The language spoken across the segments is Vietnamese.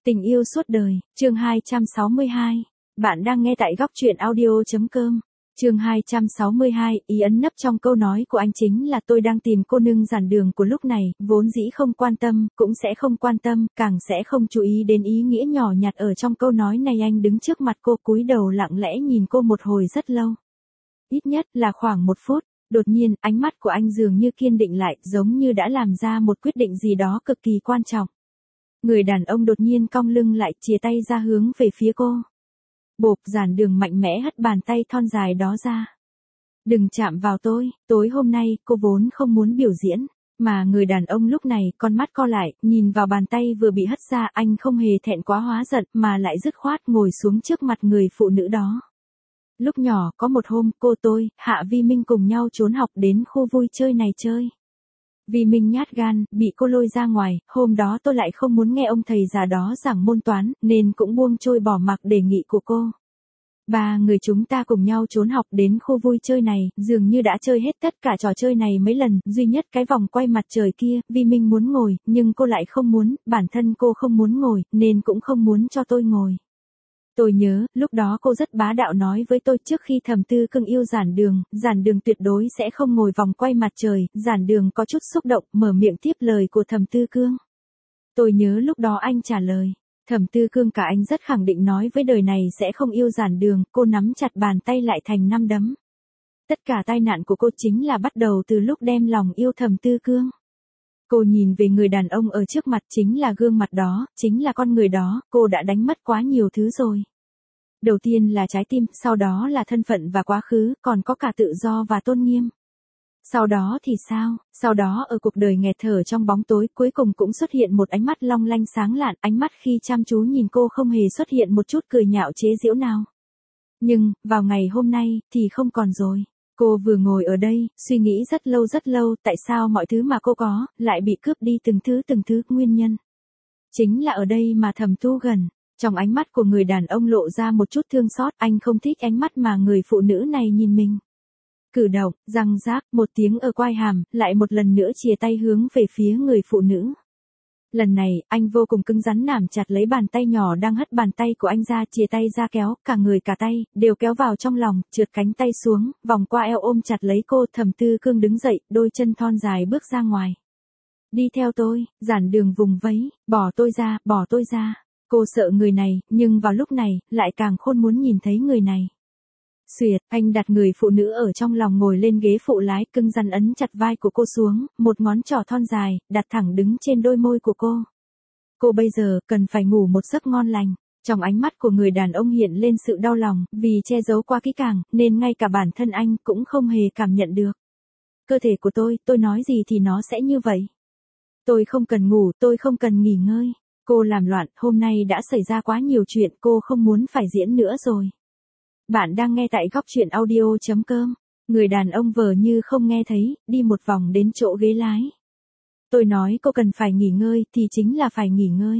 Tình yêu suốt đời, chương 262. Bạn đang nghe tại góc truyện audio.com. Chương 262, ý ấn nấp trong câu nói của anh chính là tôi đang tìm cô nương giản đường của lúc này, vốn dĩ không quan tâm, cũng sẽ không quan tâm, càng sẽ không chú ý đến ý nghĩa nhỏ nhặt ở trong câu nói này. Anh đứng trước mặt cô cúi đầu lặng lẽ nhìn cô một hồi rất lâu. Ít nhất là khoảng 1 phút. Đột nhiên, ánh mắt của anh dường như kiên định lại, giống như đã làm ra một quyết định gì đó cực kỳ quan trọng. Người đàn ông đột nhiên cong lưng lại, chìa tay ra hướng về phía cô. Bộp, giản đường mạnh mẽ hất bàn tay thon dài đó ra. Đừng chạm vào tôi, tối hôm nay, cô vốn không muốn biểu diễn. Mà người đàn ông lúc này, con mắt co lại, nhìn vào bàn tay vừa bị hất ra, anh không hề thẹn quá hóa giận, mà lại dứt khoát ngồi xuống trước mặt người phụ nữ đó. Lúc nhỏ, có một hôm, tôi, Hạ Vi Minh cùng nhau trốn học đến khu vui chơi này chơi. Vi Minh nhát gan, bị cô lôi ra ngoài, hôm đó tôi lại không muốn nghe ông thầy già đó giảng môn toán, nên cũng buông trôi bỏ mặc đề nghị của cô. 3 người chúng ta cùng nhau trốn học đến khu vui chơi này, dường như đã chơi hết tất cả trò chơi này mấy lần, duy nhất cái vòng quay mặt trời kia, Vi Minh muốn ngồi, nhưng cô lại không muốn, bản thân cô không muốn ngồi, nên cũng không muốn cho tôi ngồi. Tôi nhớ, lúc đó cô rất bá đạo nói với tôi trước khi Thẩm Tư Cương yêu giản đường tuyệt đối sẽ không ngồi vòng quay mặt trời, giản đường có chút xúc động, mở miệng tiếp lời của Thẩm Tư Cương. Tôi nhớ lúc đó anh trả lời, Thẩm Tư Cương cả anh rất khẳng định nói với đời này sẽ không yêu giản đường, cô nắm chặt bàn tay lại thành 5 đấm. Tất cả tai nạn của cô chính là bắt đầu từ lúc đem lòng yêu Thẩm Tư Cương. Cô nhìn về người đàn ông ở trước mặt, chính là gương mặt đó, chính là con người đó, cô đã đánh mất quá nhiều thứ rồi. Đầu tiên là trái tim, sau đó là thân phận và quá khứ, còn có cả tự do và tôn nghiêm. Sau đó thì sao? Sau đó ở cuộc đời nghẹt thở trong bóng tối, cuối cùng cũng xuất hiện một ánh mắt long lanh sáng lạn, ánh mắt khi chăm chú nhìn cô không hề xuất hiện một chút cười nhạo chế giễu nào. Nhưng, vào ngày hôm nay, thì không còn rồi. Cô vừa ngồi ở đây, suy nghĩ rất lâu, tại sao mọi thứ mà cô có, lại bị cướp đi từng thứ, nguyên nhân. Chính là ở đây mà Thẩm Tu gần. Trong ánh mắt của người đàn ông lộ ra một chút thương xót, anh không thích ánh mắt mà người phụ nữ này nhìn mình. Cử động, răng rác, một tiếng ở quai hàm, lại một lần nữa chìa tay hướng về phía người phụ nữ. Lần này, anh vô cùng cứng rắn nắm chặt lấy bàn tay nhỏ đang hất bàn tay của anh ra, chìa tay ra kéo, cả người cả tay, đều kéo vào trong lòng, trượt cánh tay xuống, vòng qua eo ôm chặt lấy cô. Thẩm Tư Cương đứng dậy, đôi chân thon dài bước ra ngoài. Đi theo tôi, giản đường vùng vẫy, bỏ tôi ra. Cô sợ người này, nhưng vào lúc này, lại càng khôn muốn nhìn thấy người này. Xuyệt, anh đặt người phụ nữ ở trong lòng ngồi lên ghế phụ lái, cứng rắn ấn chặt vai của cô xuống, một ngón trỏ thon dài, đặt thẳng đứng trên đôi môi của cô. Cô bây giờ, cần phải ngủ một giấc ngon lành. Trong ánh mắt của người đàn ông hiện lên sự đau lòng, vì che giấu quá kỹ càng, nên ngay cả bản thân anh cũng không hề cảm nhận được. Cơ thể của tôi nói gì thì nó sẽ như vậy. Tôi không cần ngủ, tôi không cần nghỉ ngơi. Cô làm loạn, hôm nay đã xảy ra quá nhiều chuyện, cô không muốn phải diễn nữa rồi. Bạn đang nghe tại góc truyện audio.com. Người đàn ông vờ như không nghe thấy, đi một vòng đến chỗ ghế lái. Tôi nói cô cần phải nghỉ ngơi thì chính là phải nghỉ ngơi.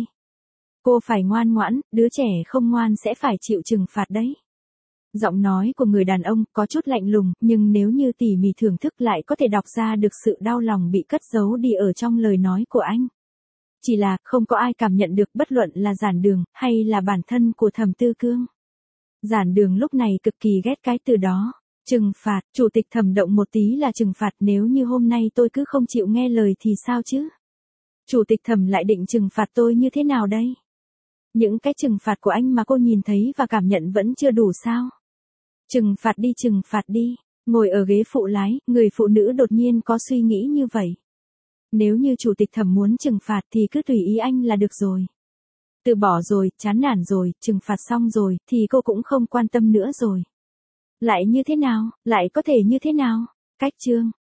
Cô phải ngoan ngoãn, đứa trẻ không ngoan sẽ phải chịu trừng phạt đấy. Giọng nói của người đàn ông có chút lạnh lùng, nhưng nếu như tỉ mỉ thưởng thức lại có thể đọc ra được sự đau lòng bị cất giấu đi ở trong lời nói của anh. Chỉ là, không có ai cảm nhận được, bất luận là giản đường, hay là bản thân của Thẩm Tư Cương. Giản đường lúc này cực kỳ ghét cái từ đó. Trừng phạt, chủ tịch Thẩm động một tí là trừng phạt, nếu như hôm nay tôi cứ không chịu nghe lời thì sao chứ? Chủ tịch Thẩm lại định trừng phạt tôi như thế nào đây? Những cái trừng phạt của anh mà cô nhìn thấy và cảm nhận vẫn chưa đủ sao? Trừng phạt đi. Ngồi ở ghế phụ lái, người phụ nữ đột nhiên có suy nghĩ như vậy. Nếu như chủ tịch Thẩm muốn trừng phạt thì cứ tùy ý anh là được rồi. Từ bỏ rồi, chán nản rồi, trừng phạt xong rồi, thì cô cũng không quan tâm nữa rồi. Lại như thế nào, lại có thể như thế nào? Cách chương,